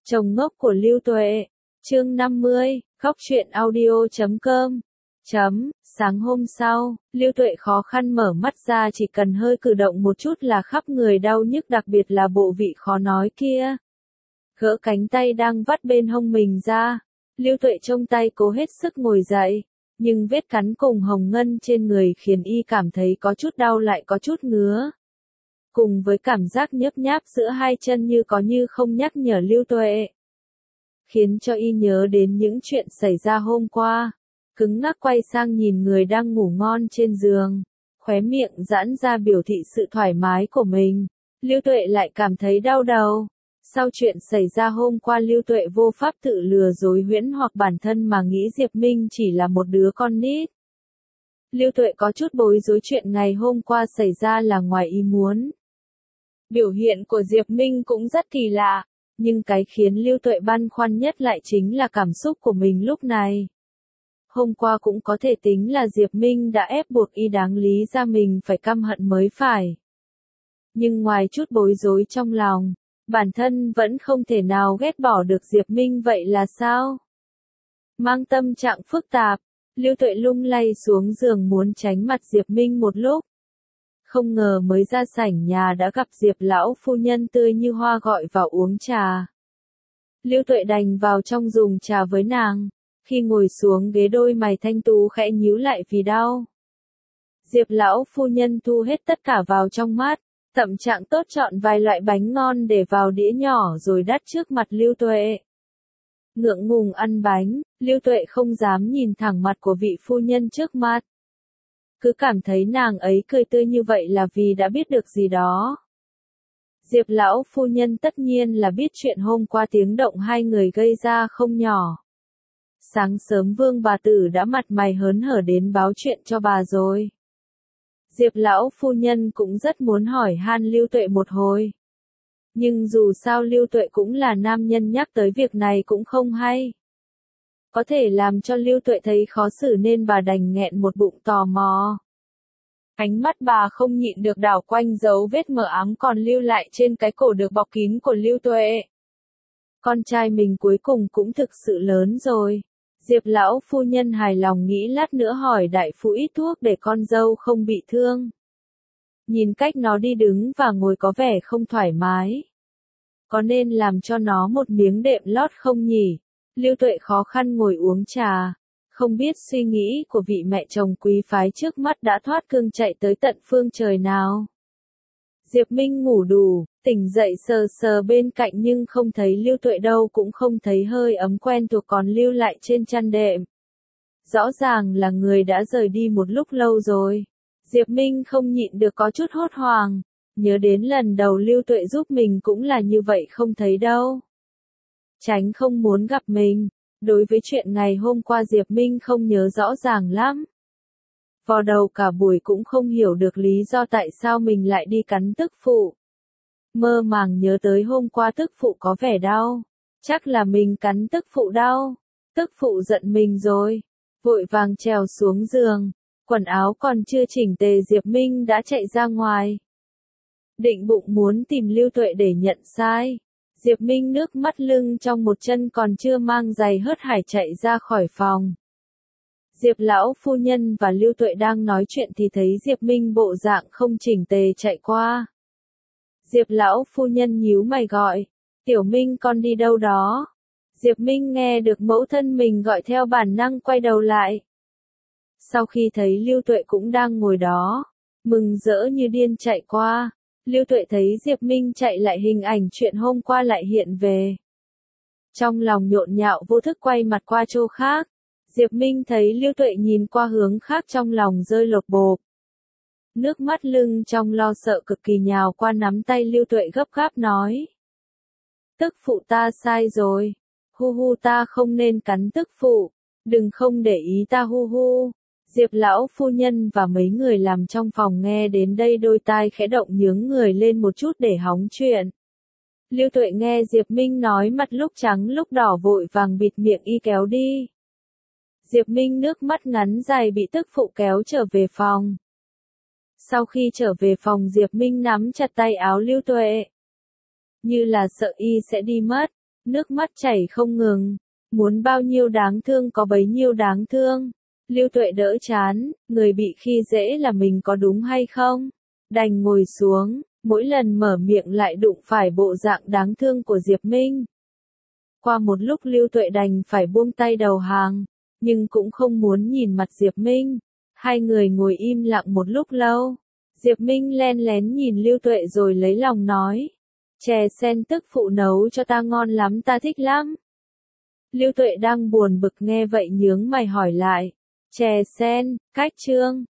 Chồng ngốc của Lưu Tuệ. Chương 50, khóc chuyện audio.com. Sáng hôm sau, Lưu Tuệ khó khăn mở mắt ra, chỉ cần hơi cử động một chút là khắp người đau nhức, đặc biệt là bộ vị khó nói kia. Gỡ cánh tay đang vắt bên hông mình ra, Lưu Tuệ trông tay cố hết sức ngồi dậy, nhưng vết cắn cùng hồng ngân trên người khiến y cảm thấy có chút đau lại có chút ngứa. Cùng với cảm giác nhấp nháp giữa hai chân như có như không nhắc nhở Lưu Tuệ, khiến cho y nhớ đến những chuyện xảy ra hôm qua. Cứng ngắc quay sang nhìn người đang ngủ ngon trên giường, khóe miệng giãn ra biểu thị sự thoải mái của mình. Lưu Tuệ lại cảm thấy đau đầu. Sau chuyện xảy ra hôm qua, Lưu Tuệ vô pháp tự lừa dối huyễn hoặc bản thân mà nghĩ Diệp Minh chỉ là một đứa con nít. Lưu Tuệ có chút bối rối, chuyện ngày hôm qua xảy ra là ngoài ý muốn. Biểu hiện của Diệp Minh cũng rất kỳ lạ, nhưng cái khiến Lưu Tuệ băn khoăn nhất lại chính là cảm xúc của mình lúc này. Hôm qua cũng có thể tính là Diệp Minh đã ép buộc y, đáng lý ra mình phải căm hận mới phải. Nhưng ngoài chút bối rối trong lòng, bản thân vẫn không thể nào ghét bỏ được Diệp Minh, vậy là sao? Mang tâm trạng phức tạp, Lưu Tuệ lung lay xuống giường muốn tránh mặt Diệp Minh một lúc. Không ngờ mới ra sảnh nhà đã gặp Diệp lão phu nhân tươi như hoa gọi vào uống trà. Lưu Tuệ đành vào trong dùng trà với nàng. Khi ngồi xuống ghế, đôi mày thanh tú khẽ nhíu lại vì đau. Diệp lão phu nhân thu hết tất cả vào trong mắt, tâm trạng tốt chọn vài loại bánh ngon để vào đĩa nhỏ rồi đắt trước mặt Lưu Tuệ. Ngượng ngùng ăn bánh, Lưu Tuệ không dám nhìn thẳng mặt của vị phu nhân trước mặt. Cứ cảm thấy nàng ấy cười tươi như vậy là vì đã biết được gì đó. Diệp lão phu nhân tất nhiên là biết chuyện hôm qua tiếng động hai người gây ra không nhỏ. Sáng sớm Vương bà tử đã mặt mày hớn hở đến báo chuyện cho bà rồi. Diệp lão phu nhân cũng rất muốn hỏi han Lưu Tuệ một hồi. Nhưng dù sao Lưu Tuệ cũng là nam nhân, nhắc tới việc này cũng không hay. Có thể làm cho Lưu Tuệ thấy khó xử nên bà đành nghẹn một bụng tò mò. Ánh mắt bà không nhịn được đảo quanh dấu vết mờ ám còn lưu lại trên cái cổ được bọc kín của Lưu Tuệ. Con trai mình cuối cùng cũng thực sự lớn rồi. Diệp lão phu nhân hài lòng nghĩ lát nữa hỏi đại phu ít thuốc để con dâu không bị thương. Nhìn cách nó đi đứng và ngồi có vẻ không thoải mái. Có nên làm cho nó một miếng đệm lót không nhỉ? Lưu Tuệ khó khăn ngồi uống trà. Không biết suy nghĩ của vị mẹ chồng quý phái trước mắt đã thoát cương chạy tới tận phương trời nào. Diệp Minh ngủ đủ, tỉnh dậy sờ sờ bên cạnh nhưng không thấy Lưu Tuệ đâu, cũng không thấy hơi ấm quen thuộc còn lưu lại trên chăn đệm. Rõ ràng là người đã rời đi một lúc lâu rồi. Diệp Minh không nhịn được có chút hốt hoảng, nhớ đến lần đầu Lưu Tuệ giúp mình cũng là như vậy, không thấy đâu. Tránh không muốn gặp mình. Đối với chuyện ngày hôm qua Diệp Minh không nhớ rõ ràng lắm. Vò đầu cả buổi cũng không hiểu được lý do tại sao mình lại đi cắn tức phụ. Mơ màng nhớ tới hôm qua tức phụ có vẻ đau. Chắc là mình cắn tức phụ đau. Tức phụ giận mình rồi. Vội vàng trèo xuống giường. Quần áo còn chưa chỉnh tề Diệp Minh đã chạy ra ngoài. Định bụng muốn tìm Lưu Tuệ để nhận sai. Diệp Minh nước mắt lưng trong một chân còn chưa mang giày hớt hải chạy ra khỏi phòng. Diệp lão phu nhân và Lưu Tuệ đang nói chuyện thì thấy Diệp Minh bộ dạng không chỉnh tề chạy qua. Diệp lão phu nhân nhíu mày gọi, Tiểu Minh con đi đâu đó? Diệp Minh nghe được mẫu thân mình gọi theo bản năng quay đầu lại. Sau khi thấy Lưu Tuệ cũng đang ngồi đó, mừng rỡ như điên chạy qua. Lưu Tuệ thấy Diệp Minh chạy lại, hình ảnh chuyện hôm qua lại hiện về. Trong lòng nhộn nhạo vô thức quay mặt qua chỗ khác. Diệp Minh thấy Lưu Tuệ nhìn qua hướng khác trong lòng rơi lột bột. Nước mắt lưng trong lo sợ cực kỳ nhào qua nắm tay Lưu Tuệ gấp gáp nói. Tức phụ ta sai rồi. Hu hu, ta không nên cắn tức phụ. Đừng không để ý ta, hu hu. Diệp lão phu nhân và mấy người làm trong phòng nghe đến đây đôi tai khẽ động, nhướng người lên một chút để hóng chuyện. Lưu Tuệ nghe Diệp Minh nói mặt lúc trắng lúc đỏ, vội vàng bịt miệng y kéo đi. Diệp Minh nước mắt ngắn dài bị tức phụ kéo trở về phòng. Sau khi trở về phòng Diệp Minh nắm chặt tay áo Lưu Tuệ. Như là sợ y sẽ đi mất. nước mắt chảy không ngừng. Muốn bao nhiêu đáng thương có bấy nhiêu đáng thương. Lưu Tuệ đỡ chán, người bị khi dễ là mình có đúng hay không? Đành ngồi xuống, mỗi lần mở miệng lại đụng phải bộ dạng đáng thương của Diệp Minh. Qua một lúc Lưu Tuệ đành phải buông tay đầu hàng, nhưng cũng không muốn nhìn mặt Diệp Minh. Hai người ngồi im lặng một lúc lâu. Diệp Minh len lén nhìn Lưu Tuệ rồi lấy lòng nói. Chè sen tức phụ nấu cho ta ngon lắm, ta thích lắm. Lưu Tuệ đang buồn bực nghe vậy nhướng mày hỏi lại. Chè sen, cách chương.